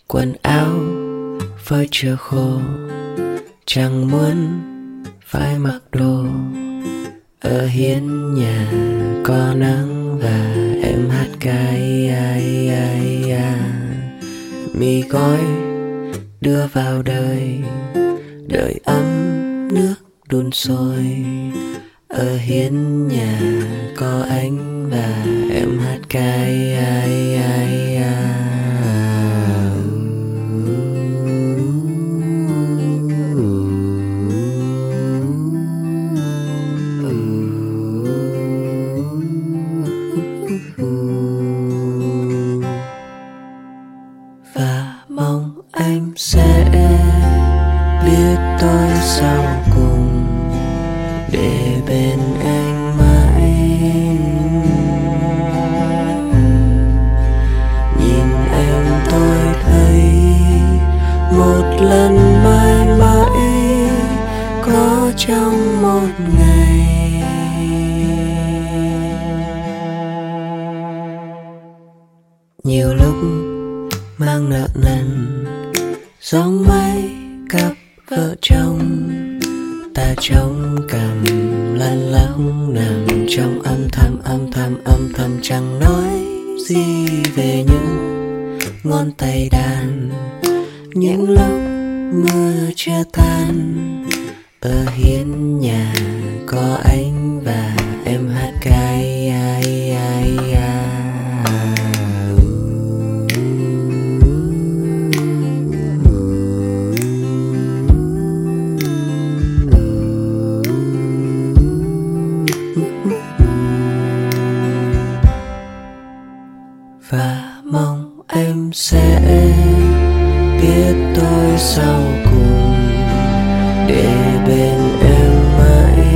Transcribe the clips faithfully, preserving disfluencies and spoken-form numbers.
Quần áo phơi chưa khô, chẳng muốn phải mặc đồ. Ở hiên nhà có nắng và em hát cái ai ai à. Mì gói đưa vào đời, đợi ấm nước đun sôi. Ở hiên nhà có anh và em hát cái ai ai à. Và mong anh sẽ biết tôi sau cùng, để bên anh mãi. Nhìn em tôi thấy một lần mãi mãi có trong một ngày. Nhiều lúc mang nợ nần giống mấy cặp vợ chồng, ta trông cằm lăn lóc nằm trong âm thầm âm thầm âm thầm, chẳng nói gì về những ngón tay đàn. Những lúc mưa chưa tan, ở hiên nhà có anh và em hát cái ai ai à. Và mong em sẽ biết tôi sau cùng, để bên em mãi.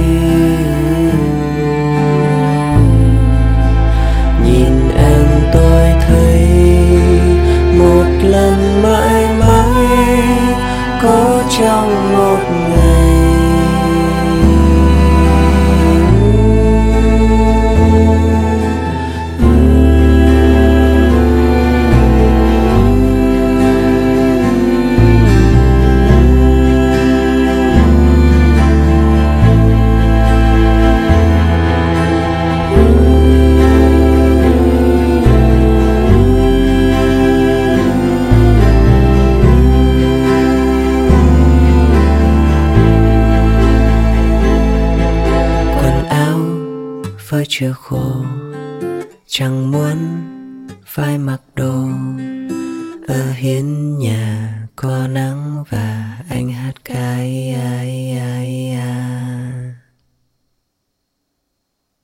Nhìn em tôi thấy một lần mãi mãi có trong một ngày. Phơi chưa khô, chẳng muốn phải mặc đồ. Ở hiên nhà có nắng và